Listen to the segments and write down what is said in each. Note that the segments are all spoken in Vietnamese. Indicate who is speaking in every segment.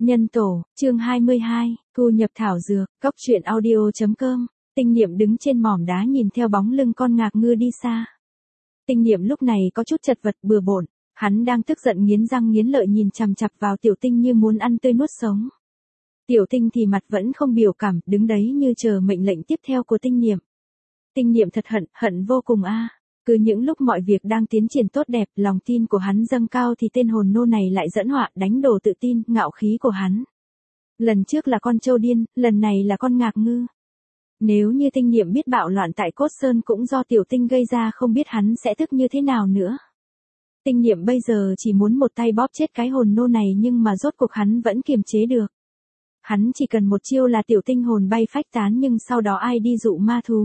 Speaker 1: Nhân tổ, chương 22, thu nhập thảo dược, góc truyện audio.com, Tinh Niệm đứng trên mỏm đá nhìn theo bóng lưng con ngạc ngư đi xa. Tinh Niệm lúc này có chút chật vật bừa bộn, hắn đang tức giận nghiến răng nghiến lợi nhìn chằm chằm vào Tiểu Tinh như muốn ăn tươi nuốt sống. Tiểu Tinh thì mặt vẫn không biểu cảm, đứng đấy như chờ mệnh lệnh tiếp theo của Tinh Niệm. Tinh Niệm thật hận vô cùng a. Cứ những lúc mọi việc đang tiến triển tốt đẹp, lòng tin của hắn dâng cao thì tên hồn nô này lại dẫn họa, đánh đổ tự tin, ngạo khí của hắn. Lần trước là con trâu điên, lần này là con ngạc ngư. Nếu như Tinh Niệm biết bạo loạn tại Cốt Sơn cũng do Tiểu Tinh gây ra, không biết hắn sẽ tức như thế nào nữa. Tinh Niệm bây giờ chỉ muốn một tay bóp chết cái hồn nô này, nhưng mà rốt cuộc hắn vẫn kiềm chế được. Hắn chỉ cần một chiêu là Tiểu Tinh hồn bay phách tán, nhưng sau đó ai đi dụ ma thú.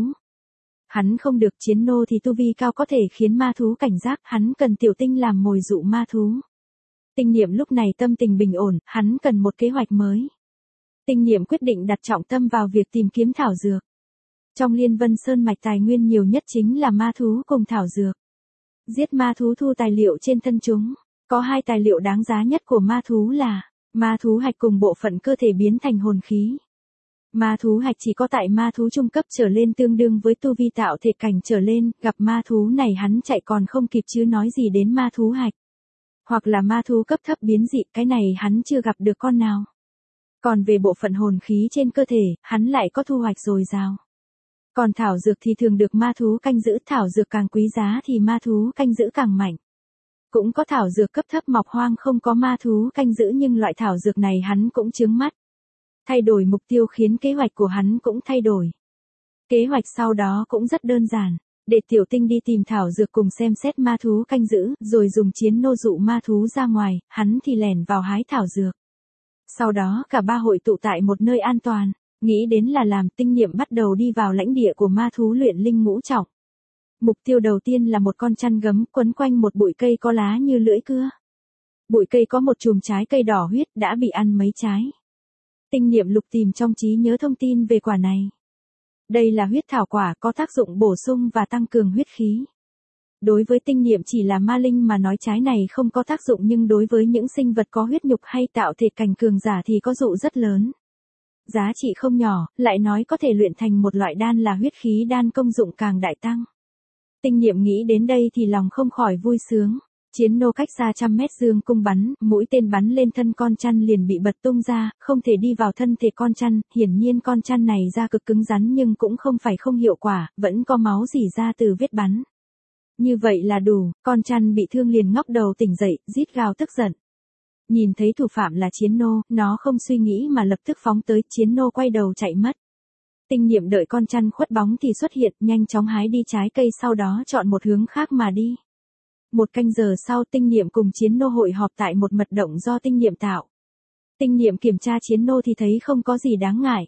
Speaker 1: Hắn không được, chiến nô thì tu vi cao có thể khiến ma thú cảnh giác, hắn cần Tiểu Tinh làm mồi dụ ma thú. Tinh Niệm lúc này tâm tình bình ổn, hắn cần một kế hoạch mới. Tinh Niệm quyết định đặt trọng tâm vào việc tìm kiếm thảo dược. Trong Liên Vân Sơn mạch tài nguyên nhiều nhất chính là ma thú cùng thảo dược. Giết ma thú thu tài liệu trên thân chúng. Có hai tài liệu đáng giá nhất của ma thú là ma thú hạch cùng bộ phận cơ thể biến thành hồn khí. Ma thú hạch chỉ có tại ma thú trung cấp trở lên, tương đương với tu vi tạo thể cảnh trở lên, gặp ma thú này hắn chạy còn không kịp chứ nói gì đến ma thú hạch. Hoặc là ma thú cấp thấp biến dị, cái này hắn chưa gặp được con nào. Còn về bộ phận hồn khí trên cơ thể, hắn lại có thu hoạch dồi dào. Còn thảo dược thì thường được ma thú canh giữ, thảo dược càng quý giá thì ma thú canh giữ càng mạnh. Cũng có thảo dược cấp thấp mọc hoang không có ma thú canh giữ, nhưng loại thảo dược này hắn cũng chướng mắt. Thay đổi mục tiêu khiến kế hoạch của hắn cũng thay đổi. Kế hoạch sau đó cũng rất đơn giản, để Tiểu Tinh đi tìm thảo dược cùng xem xét ma thú canh giữ, rồi dùng chiến nô dụ ma thú ra ngoài, hắn thì lẻn vào hái thảo dược. Sau đó cả ba hội tụ tại một nơi an toàn, nghĩ đến là làm. Tinh Niệm bắt đầu đi vào lãnh địa của ma thú luyện linh ngũ trọng. Mục tiêu đầu tiên là một con chăn gấm quấn quanh một bụi cây có lá như lưỡi cưa. Bụi cây có một chùm trái cây đỏ huyết đã bị ăn mấy trái. Tinh Niệm lục tìm trong trí nhớ thông tin về quả này. Đây là huyết thảo quả, có tác dụng bổ sung và tăng cường huyết khí. Đối với Tinh Niệm chỉ là ma linh mà nói trái này không có tác dụng, nhưng đối với những sinh vật có huyết nhục hay tạo thể cảnh cường giả thì có dụ rất lớn. Giá trị không nhỏ, lại nói có thể luyện thành một loại đan là huyết khí đan, công dụng càng đại tăng. Tinh Niệm nghĩ đến đây thì lòng không khỏi vui sướng. Chiến nô cách xa 100 mét dương cung bắn, mũi tên bắn lên thân con chăn liền bị bật tung ra, không thể đi vào thân thể con chăn. Hiển nhiên con chăn này da cực cứng rắn, nhưng cũng không phải không hiệu quả, vẫn có máu rỉ ra từ vết bắn. Như vậy là đủ, con chăn bị thương liền ngóc đầu tỉnh dậy, rít gào tức giận. Nhìn thấy thủ phạm là chiến nô, nó không suy nghĩ mà lập tức phóng tới, chiến nô quay đầu chạy mất. Tinh Niệm đợi con chăn khuất bóng thì xuất hiện, nhanh chóng hái đi trái cây, sau đó chọn một hướng khác mà đi. Một canh giờ sau, Tinh Niệm cùng chiến nô hội họp tại một mật động do Tinh Niệm tạo. Tinh Niệm kiểm tra chiến nô thì thấy không có gì đáng ngại.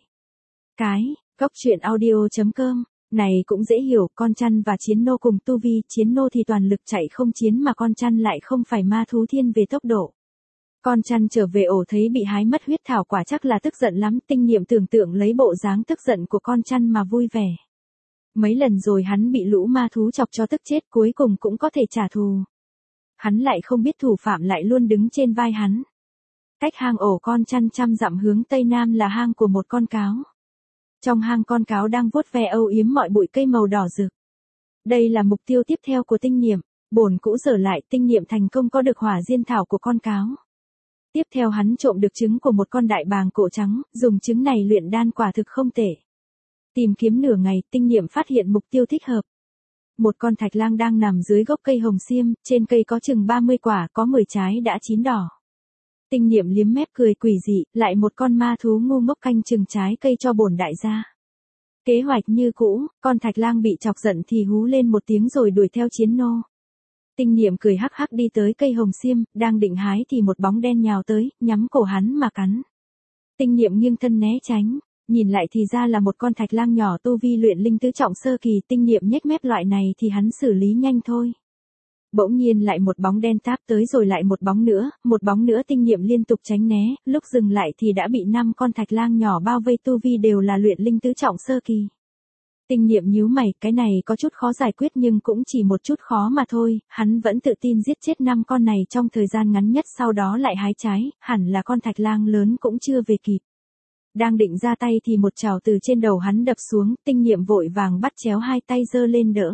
Speaker 1: Góc truyện audio.com, này cũng dễ hiểu, con chăn và chiến nô cùng tu vi, chiến nô thì toàn lực chạy không chiến mà con chăn lại không phải ma thú thiên về tốc độ. Con chăn trở về ổ thấy bị hái mất huyết thảo quả chắc là tức giận lắm. Tinh Niệm tưởng tượng lấy bộ dáng tức giận của con chăn mà vui vẻ. Mấy lần rồi hắn bị lũ ma thú chọc cho tức chết, cuối cùng cũng có thể trả thù. Hắn lại không biết thủ phạm lại luôn đứng trên vai hắn. Cách hang ổ con chăn 100 dặm hướng tây nam là hang của một con cáo. Trong hang con cáo đang vuốt ve âu yếm mọi bụi cây màu đỏ rực. Đây là mục tiêu tiếp theo của Tinh Niệm. Bổn cũ dở lại, Tinh Niệm thành công có được hỏa diên thảo của con cáo. Tiếp theo hắn trộm được trứng của một con đại bàng cổ trắng, dùng trứng này luyện đan quả thực không tệ. Tìm kiếm nửa ngày, Tinh Niệm phát hiện mục tiêu thích hợp. Một con thạch lang đang nằm dưới gốc cây hồng xiêm, trên cây có chừng 30 quả, có 10 trái đã chín đỏ. Tinh Niệm liếm mép cười quỷ dị, lại một con ma thú ngu ngốc canh chừng trái cây cho bổn đại gia. Kế hoạch như cũ, con thạch lang bị chọc giận thì hú lên một tiếng rồi đuổi theo chiến nô. Tinh Niệm cười hắc hắc đi tới cây hồng xiêm, đang định hái thì một bóng đen nhào tới, nhắm cổ hắn mà cắn. Tinh Niệm nghiêng thân né tránh, nhìn lại thì ra là một con thạch lang nhỏ tu vi luyện linh tứ trọng sơ kỳ. Tinh Niệm nhếch mép, loại này thì hắn xử lý nhanh thôi. Bỗng nhiên lại một bóng đen táp tới, rồi lại một bóng nữa, Tinh Niệm liên tục tránh né, lúc dừng lại thì đã bị 5 con thạch lang nhỏ bao vây, tu vi đều là luyện linh tứ trọng sơ kỳ. Tinh niệm nhíu mày, cái này có chút khó giải quyết nhưng cũng chỉ một chút khó mà thôi, hắn vẫn tự tin giết chết 5 con này trong thời gian ngắn nhất, sau đó lại hái trái, hẳn là con thạch lang lớn cũng chưa về kịp. Đang định ra tay thì một chảo từ trên đầu hắn đập xuống, tinh niệm vội vàng bắt chéo hai tay giơ lên đỡ.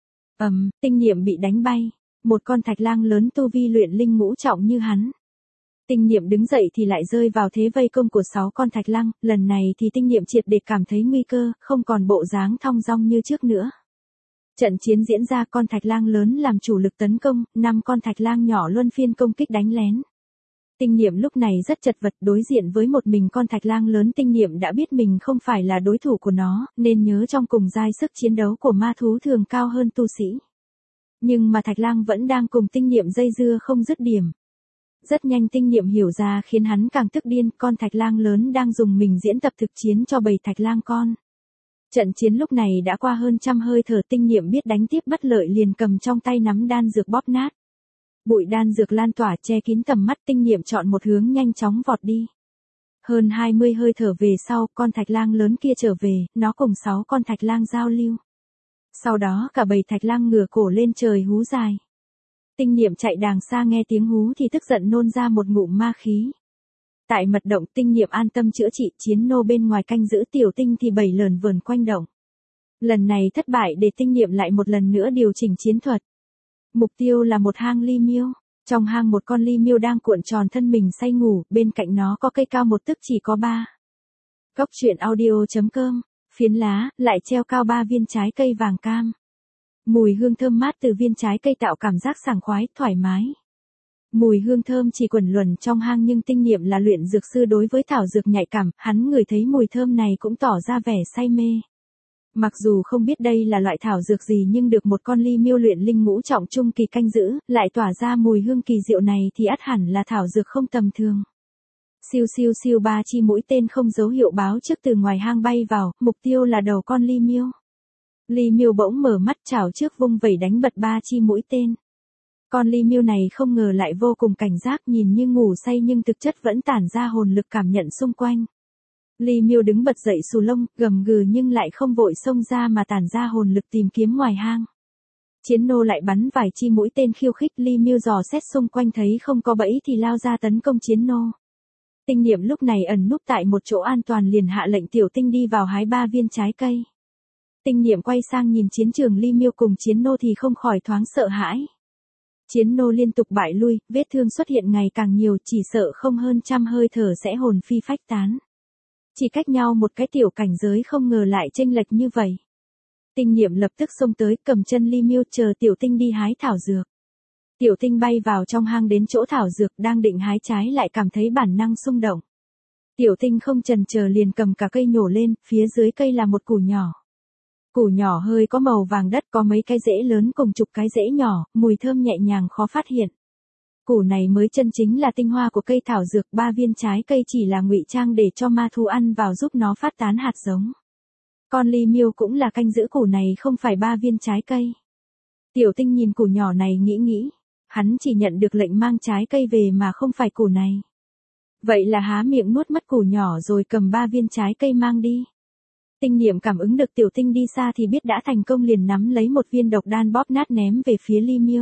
Speaker 1: Tinh niệm bị đánh bay, một con thạch lang lớn tu vi luyện linh ngũ trọng như hắn. Tinh niệm đứng dậy thì lại rơi vào thế vây công của 6 con thạch lang, lần này thì tinh niệm triệt để cảm thấy nguy cơ, không còn bộ dáng thong dong như trước nữa. Trận chiến diễn ra, con thạch lang lớn làm chủ lực tấn công, 5 con thạch lang nhỏ luân phiên công kích đánh lén. Tinh niệm lúc này rất chật vật, đối diện với một mình con thạch lang lớn, tinh niệm đã biết mình không phải là đối thủ của nó, nên nhớ trong cùng giai sức chiến đấu của ma thú thường cao hơn tu sĩ. Nhưng mà thạch lang vẫn đang cùng tinh niệm dây dưa không dứt điểm. Rất nhanh tinh niệm hiểu ra khiến hắn càng tức điên, con thạch lang lớn đang dùng mình diễn tập thực chiến cho bầy thạch lang con. Trận chiến lúc này đã qua hơn trăm hơi thở, tinh niệm biết đánh tiếp bất lợi liền cầm trong tay nắm đan dược bóp nát. Bụi đan dược lan tỏa che kín tầm mắt, tinh niệm chọn một hướng nhanh chóng vọt đi. Hơn 20 hơi thở về sau, con thạch lang lớn kia trở về, nó cùng 6 con thạch lang giao lưu. Sau đó cả bầy thạch lang ngửa cổ lên trời hú dài. Tinh niệm chạy đàng xa nghe tiếng hú thì tức giận nôn ra một ngụm ma khí. Tại mật động, tinh niệm an tâm chữa trị, chiến nô bên ngoài canh giữ, tiểu tinh thì bầy lởn vởn quanh động. Lần này thất bại để tinh niệm lại một lần nữa điều chỉnh chiến thuật. Mục tiêu là một hang ly miêu. Trong hang một con ly miêu đang cuộn tròn thân mình say ngủ, bên cạnh nó có cây cao một tấc chỉ có 3. Cốc truyện audio.com, phiến lá, lại treo cao 3 viên trái cây vàng cam. Mùi hương thơm mát từ viên trái cây tạo cảm giác sảng khoái, thoải mái. Mùi hương thơm chỉ quẩn luẩn trong hang, nhưng tinh niệm là luyện dược sư đối với thảo dược nhạy cảm, hắn ngửi thấy mùi thơm này cũng tỏ ra vẻ say mê. Mặc dù không biết đây là loại thảo dược gì nhưng được một con ly miêu luyện linh ngũ trọng trung kỳ canh giữ, lại tỏa ra mùi hương kỳ diệu này thì ắt hẳn là thảo dược không tầm thường. Siêu siêu siêu, 3 chi mũi tên không dấu hiệu báo trước từ ngoài hang bay vào, mục tiêu là đầu con ly miêu. Ly miêu bỗng mở mắt, chảo trước vung vẩy đánh bật 3 chi mũi tên. Con ly miêu này không ngờ lại vô cùng cảnh giác, nhìn như ngủ say nhưng thực chất vẫn tản ra hồn lực cảm nhận xung quanh. Ly miêu đứng bật dậy xù lông, gầm gừ nhưng lại không vội xông ra mà tản ra hồn lực tìm kiếm ngoài hang. Chiến nô lại bắn vài chi mũi tên khiêu khích, ly miêu dò xét xung quanh thấy không có bẫy thì lao ra tấn công chiến nô. Tinh niệm lúc này ẩn núp tại một chỗ an toàn liền hạ lệnh tiểu tinh đi vào hái 3 viên trái cây. Tinh niệm quay sang nhìn chiến trường ly miêu cùng chiến nô thì không khỏi thoáng sợ hãi. Chiến nô liên tục bại lui, vết thương xuất hiện ngày càng nhiều, chỉ sợ không hơn trăm hơi thở sẽ hồn phi phách tán. Chỉ cách nhau một cái tiểu cảnh giới không ngờ lại chênh lệch như vậy. Tinh niệm lập tức xông tới, cầm chân ly miêu chờ tiểu tinh đi hái thảo dược. Tiểu tinh bay vào trong hang đến chỗ thảo dược, đang định hái trái lại cảm thấy bản năng xung động. Tiểu tinh không chần chờ liền cầm cả cây nhổ lên, phía dưới cây là một củ nhỏ. Củ nhỏ hơi có màu vàng đất, có mấy cái rễ lớn cùng chục cái rễ nhỏ, mùi thơm nhẹ nhàng khó phát hiện. Củ này mới chân chính là tinh hoa của cây thảo dược, 3 viên trái cây chỉ là ngụy trang để cho ma thú ăn vào giúp nó phát tán hạt giống. Con ly miêu cũng là canh giữ củ này không phải 3 viên trái cây. Tiểu tinh nhìn củ nhỏ này nghĩ, hắn chỉ nhận được lệnh mang trái cây về mà không phải củ này. Vậy là há miệng nuốt mất củ nhỏ rồi cầm 3 viên trái cây mang đi. Tinh niệm cảm ứng được tiểu tinh đi xa thì biết đã thành công, liền nắm lấy một viên độc đan bóp nát ném về phía ly miêu.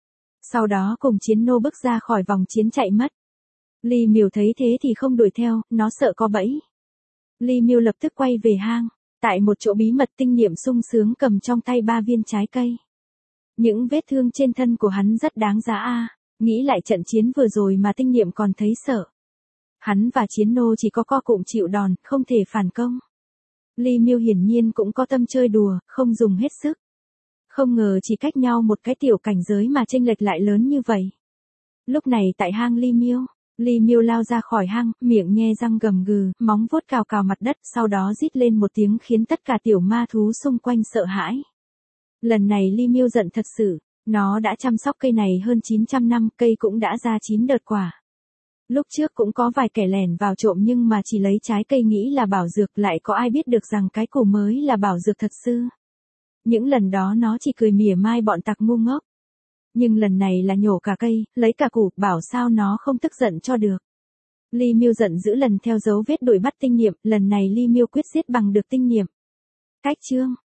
Speaker 1: Sau đó cùng chiến nô bước ra khỏi vòng chiến chạy mất. Ly miêu thấy thế thì không đuổi theo, nó sợ có bẫy. Ly miêu lập tức quay về hang. Tại một chỗ bí mật, tinh niệm sung sướng cầm trong tay 3 viên trái cây. Những vết thương trên thân của hắn rất đáng giá a. Nghĩ lại trận chiến vừa rồi mà tinh niệm còn thấy sợ. Hắn và chiến nô chỉ có co cụm chịu đòn, không thể phản công. Ly miêu hiển nhiên cũng có tâm chơi đùa, không dùng hết sức. Không ngờ chỉ cách nhau một cái tiểu cảnh giới mà chênh lệch lại lớn như vậy. Lúc này tại hang Ly miêu lao ra khỏi hang, miệng nhe răng gầm gừ, móng vuốt cào cào mặt đất, sau đó rít lên một tiếng khiến tất cả tiểu ma thú xung quanh sợ hãi. Lần này ly miêu giận thật sự, nó đã chăm sóc cây này hơn 900 năm, cây cũng đã ra 9 đợt quả. Lúc trước cũng có vài kẻ lẻn vào trộm nhưng mà chỉ lấy trái cây nghĩ là bảo dược, lại có ai biết được rằng cái củ mới là bảo dược thật sự. Những lần đó nó chỉ cười mỉa mai bọn tặc ngu ngốc. Nhưng lần này là nhổ cả cây, lấy cả củ, bảo sao nó không tức giận cho được. Ly miêu giận dữ lần theo dấu vết đuổi bắt tinh niệm, lần này ly miêu quyết giết bằng được tinh niệm. Cách chương